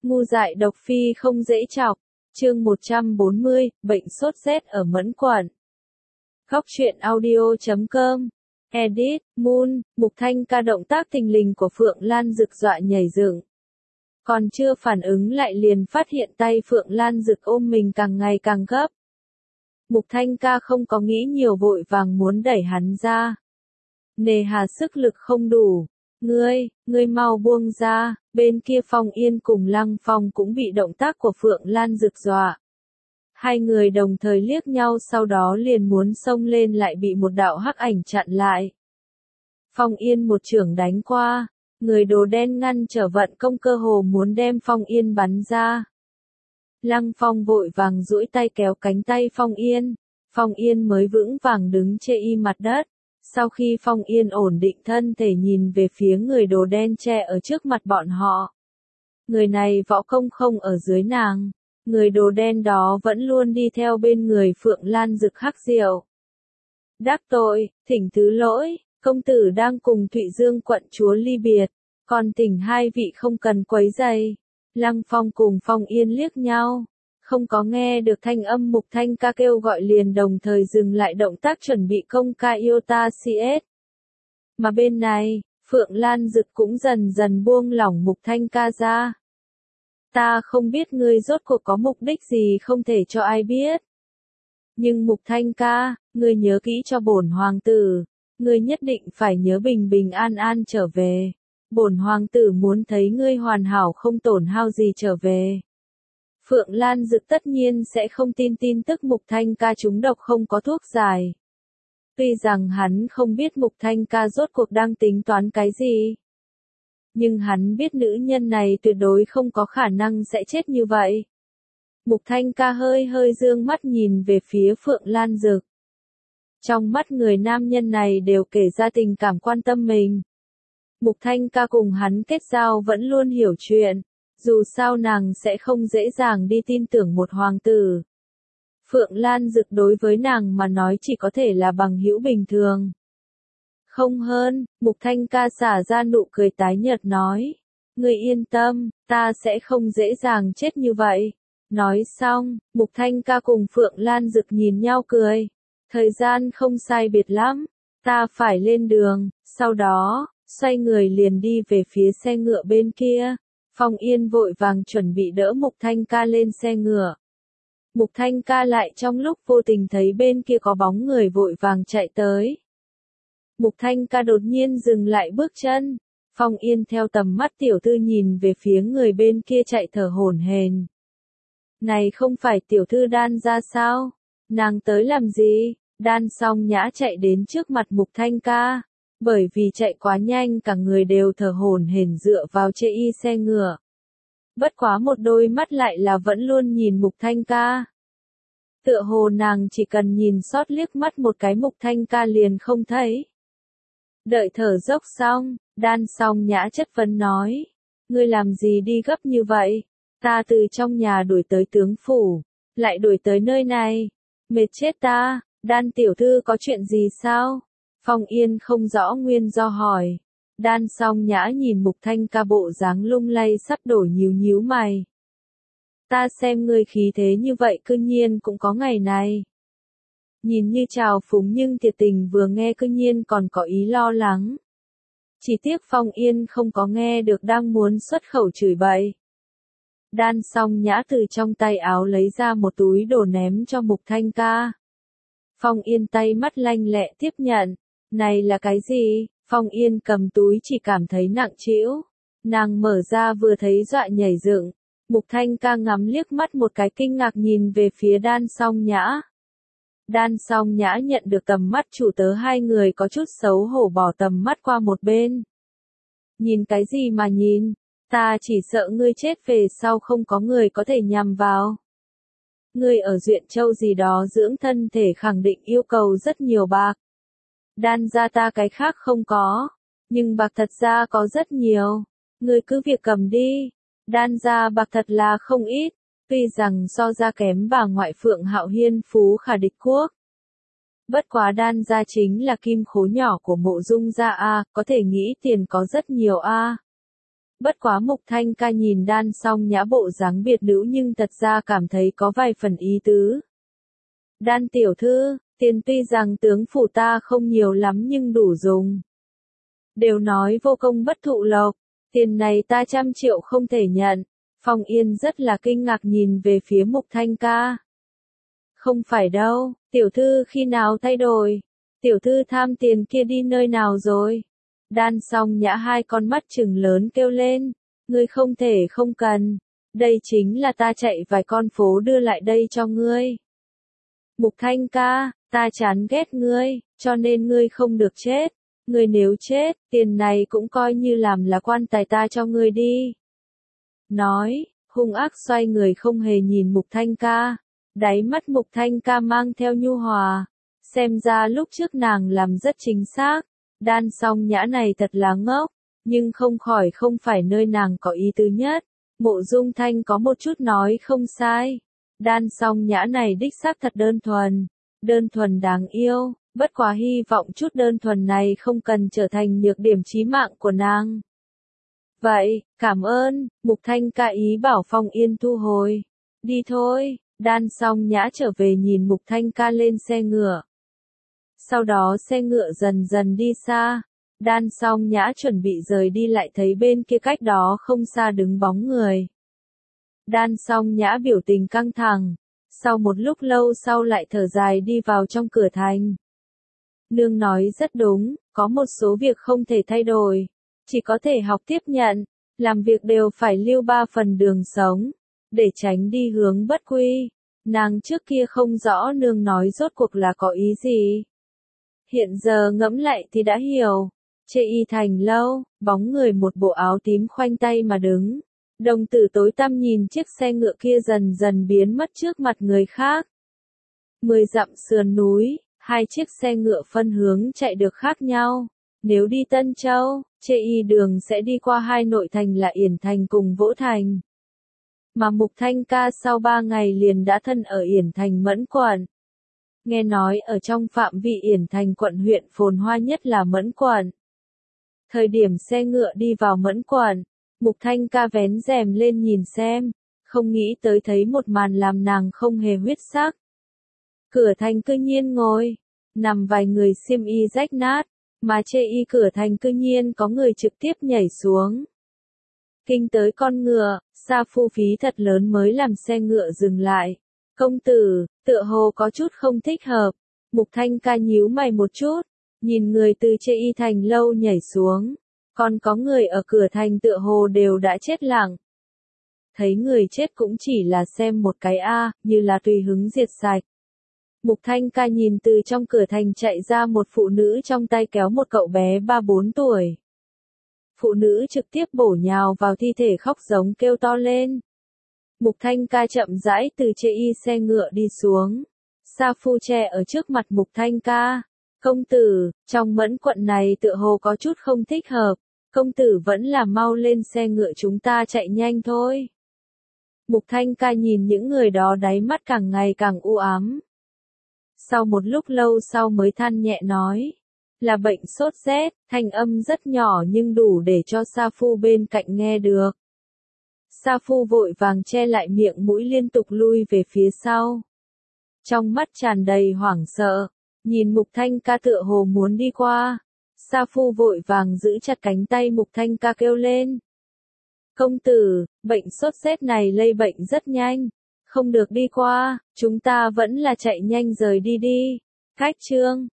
Ngu dại độc phi không dễ chọc. Chương 140, bệnh sốt rét ở Mẫn Quận. Góc truyện audio.com. Edit, Moon, Mục Thanh ca động tác thình lình của Phượng Lan Dực dọa nhảy dựng. Còn chưa phản ứng lại liền phát hiện tay Phượng Lan Dực ôm mình càng ngày càng gấp. Mục Thanh ca không có nghĩ nhiều vội vàng muốn đẩy hắn ra. Nề hà sức lực không đủ. Ngươi mau buông ra, bên kia Phong Yên cùng Lăng Phong cũng bị động tác của Phượng Lan Dực dọa. Hai người đồng thời liếc nhau sau đó liền muốn xông lên lại bị một đạo hắc ảnh chặn lại. Phong Yên một chưởng đánh qua, người đồ đen ngăn trở vận công cơ hồ muốn đem Phong Yên bắn ra. Lăng Phong vội vàng duỗi tay kéo cánh tay Phong Yên mới vững vàng đứng trên y mặt đất. Sau khi Phong Yên ổn định thân thể nhìn về phía người đồ đen che ở trước mặt bọn họ. Người này võ công không ở dưới nàng. Người đồ đen đó vẫn luôn đi theo bên người Phượng Lan Dực Hắc Diệu. Đắc tội, thỉnh thứ lỗi, công tử đang cùng Thụy Dương quận chúa ly biệt. Còn thỉnh hai vị không cần quấy rầy. Lăng Phong cùng Phong Yên liếc nhau. Không có nghe được thanh âm Mục Thanh ca kêu gọi liền đồng thời dừng lại động tác chuẩn bị công ca Iota CS. Mà bên này, Phượng Lan Dực cũng dần dần buông lỏng Mục Thanh ca ra. Ta không biết ngươi rốt cuộc có mục đích gì không thể cho ai biết. Nhưng Mục Thanh ca, ngươi nhớ kỹ cho bổn hoàng tử. Ngươi nhất định phải nhớ bình bình an an trở về. Bổn hoàng tử muốn thấy ngươi hoàn hảo không tổn hao gì trở về. Phượng Lan Dực tất nhiên sẽ không tin tin tức Mục Thanh ca trúng độc không có thuốc giải. Tuy rằng hắn không biết Mục Thanh ca rốt cuộc đang tính toán cái gì. Nhưng hắn biết nữ nhân này tuyệt đối không có khả năng sẽ chết như vậy. Mục Thanh ca hơi dương mắt nhìn về phía Phượng Lan Dực. Trong mắt người nam nhân này đều kể ra tình cảm quan tâm mình. Mục Thanh ca cùng hắn kết giao vẫn luôn hiểu chuyện. Dù sao nàng sẽ không dễ dàng đi tin tưởng một hoàng tử. Phượng Lan Dực đối với nàng mà nói chỉ có thể là bằng hữu bình thường. Không hơn, Mục Thanh ca xả ra nụ cười tái nhợt nói. Ngươi yên tâm, ta sẽ không dễ dàng chết như vậy. Nói xong, Mục Thanh ca cùng Phượng Lan Dực nhìn nhau cười. Thời gian không sai biệt lắm, ta phải lên đường, sau đó, xoay người liền đi về phía xe ngựa bên kia. Phong Yên vội vàng chuẩn bị đỡ Mục Thanh ca lên xe ngựa. Mục Thanh ca lại trong lúc vô tình thấy bên kia có bóng người vội vàng chạy tới. Mục Thanh ca đột nhiên dừng lại bước chân. Phong Yên theo tầm mắt tiểu thư nhìn về phía người bên kia chạy thở hổn hển. Này không phải tiểu thư Đan ra sao? Nàng tới làm gì? Đan Song Nhã chạy đến trước mặt Mục Thanh ca. Bởi vì chạy quá nhanh cả người đều thở hổn hển dựa vào chê y xe ngựa. Bất quá một đôi mắt lại là vẫn luôn nhìn Mục Thanh ca. Tựa hồ nàng chỉ cần nhìn sót liếc mắt một cái Mục Thanh ca liền không thấy. Đợi thở dốc xong, Đan Song Nhã chất vấn nói. Ngươi làm gì đi gấp như vậy? Ta từ trong nhà đuổi tới tướng phủ, lại đuổi tới nơi này. Mệt chết ta, Đan tiểu thư có chuyện gì sao? Phong Yên không rõ nguyên do hỏi. Đan Song Nhã nhìn Mục Thanh ca bộ dáng lung lay sắp đổ nhíu mày. Ta xem ngươi khí thế như vậy cư nhiên cũng có ngày này. Nhìn như trào phúng nhưng thiệt tình vừa nghe cư nhiên còn có ý lo lắng. Chỉ tiếc Phong Yên không có nghe được đang muốn xuất khẩu chửi bậy. Đan Song Nhã từ trong tay áo lấy ra một túi đồ ném cho Mục Thanh ca. Phong Yên tay mắt lanh lẹ tiếp nhận. Này là cái gì? Phong Yên cầm túi chỉ cảm thấy nặng trĩu. Nàng mở ra vừa thấy dọa nhảy dựng. Mục Thanh ca ngắm liếc mắt một cái kinh ngạc nhìn về phía Đan Song Nhã. Đan Song Nhã nhận được tầm mắt chủ tớ hai người có chút xấu hổ bỏ tầm mắt qua một bên. Nhìn cái gì mà nhìn? Ta chỉ sợ ngươi chết về sau không có người có thể nhằm vào. Ngươi ở Duyện Châu gì đó dưỡng thân thể khẳng định yêu cầu rất nhiều bạc. Đan ra ta cái khác không có, nhưng bạc thật ra có rất nhiều. Ngươi cứ việc cầm đi. Đan ra bạc thật là không ít, tuy rằng so ra kém bà ngoại Phượng Hạo Hiên phú khả địch quốc. Bất quá Đan ra chính là kim khố nhỏ của Mộ Dung gia a, có thể nghĩ tiền có rất nhiều a. Bất quá Mục Thanh Ca nhìn Đan Song Nhã bộ dáng biệt nữ nhưng thật ra cảm thấy có vài phần ý tứ. Đan tiểu thư, tiền tuy rằng tướng phủ ta không nhiều lắm nhưng đủ dùng. Đều nói vô công bất thụ lộc, tiền này ta 100 triệu không thể nhận. Phong Yên rất là kinh ngạc nhìn về phía Mục Thanh Ca. Không phải đâu, tiểu thư khi nào thay đổi? Tiểu thư tham tiền kia đi nơi nào rồi? Đan Song Nhã hai con mắt trừng lớn kêu lên. Ngươi không thể không cần. Đây chính là ta chạy vài con phố đưa lại đây cho ngươi. Mục Thanh Ca, ta chán ghét ngươi, cho nên ngươi không được chết. Ngươi nếu chết, tiền này cũng coi như làm là quan tài ta cho ngươi đi. Nói, hung ác xoay người không hề nhìn Mục Thanh Ca. Đáy mắt Mục Thanh Ca mang theo nhu hòa. Xem ra lúc trước nàng làm rất chính xác. Đan Song Nhã này thật là ngốc. Nhưng không khỏi không phải nơi nàng có ý tứ nhất. Mộ Dung Thanh có một chút nói không sai. Đan Song Nhã này đích xác thật đơn thuần đáng yêu. Bất quá hy vọng chút đơn thuần này không cần trở thành nhược điểm chí mạng của nàng. Vậy, cảm ơn, Mục Thanh Ca ý bảo Phong Yên thu hồi. Đi thôi, Đan Song Nhã trở về nhìn Mục Thanh Ca lên xe ngựa. Sau đó xe ngựa dần dần đi xa. Đan Song Nhã chuẩn bị rời đi lại thấy bên kia cách đó không xa đứng bóng người. Đan Song Nhã biểu tình căng thẳng. Sau một lúc lâu sau lại thở dài đi vào trong cửa thành. Nương nói rất đúng, có một số việc không thể thay đổi. Chỉ có thể học tiếp nhận, làm việc đều phải lưu 3 phần đường sống, để tránh đi hướng bất quy. Nàng trước kia không rõ nương nói rốt cuộc là có ý gì. Hiện giờ ngẫm lại thì đã hiểu. Chê y thành lâu, bóng người một bộ áo tím khoanh tay mà đứng. Đồng tử tối tăm nhìn chiếc xe ngựa kia dần dần biến mất trước mặt người khác. 10 dặm sườn núi, hai chiếc xe ngựa phân hướng chạy được khác nhau. Nếu đi Tân Châu, Chê y đường sẽ đi qua hai nội thành là Yển Thành cùng Vỗ Thành. Mà Mục Thanh Ca sau 3 ngày liền đã thân ở Yển Thành Mẫn quận. Nghe nói ở trong phạm vi Yển Thành quận huyện phồn hoa nhất là Mẫn quận. Thời điểm xe ngựa đi vào Mẫn quận, Mục Thanh Ca vén rèm lên nhìn xem, không nghĩ tới thấy một màn làm nàng không hề huyết sắc. Cửa thành cư nhiên ngồi, nằm vài người xiêm y rách nát, mà Chê y cửa thành cư nhiên có người trực tiếp nhảy xuống. Kinh tới con ngựa, Sa Phu phí thật lớn mới làm xe ngựa dừng lại. Công tử, tựa hồ có chút không thích hợp. Mục Thanh Ca nhíu mày một chút, nhìn người từ Chê y thành lâu nhảy xuống. Còn có người ở cửa thành tựa hồ đều đã chết lặng. Thấy người chết cũng chỉ là xem một cái như là tùy hứng diệt sạch. Mục Thanh Ca nhìn từ trong cửa thành chạy ra một phụ nữ trong tay kéo một cậu bé 3-4 tuổi. Phụ nữ trực tiếp bổ nhào vào thi thể khóc giống kêu to lên. Mục Thanh Ca chậm rãi từ Chê y xe ngựa đi xuống. Sa Phu che ở trước mặt Mục Thanh Ca. Công tử, trong Mẫn quận này tựa hồ có chút không thích hợp. Công tử vẫn là mau lên xe ngựa chúng ta chạy nhanh thôi. Mục Thanh Ca nhìn những người đó đáy mắt càng ngày càng u ám. Sau một lúc lâu sau mới than nhẹ nói. Là bệnh sốt rét, thanh âm rất nhỏ nhưng đủ để cho Sa Phu bên cạnh nghe được. Sa Phu vội vàng che lại miệng mũi liên tục lui về phía sau. Trong mắt tràn đầy hoảng sợ, nhìn Mục Thanh Ca tựa hồ muốn đi qua. Sa Phu vội vàng giữ chặt cánh tay Mục Thanh Ca kêu lên. Công tử, bệnh sốt rét này lây bệnh rất nhanh. Không được đi qua, chúng ta vẫn là chạy nhanh rời đi đi. Cách chương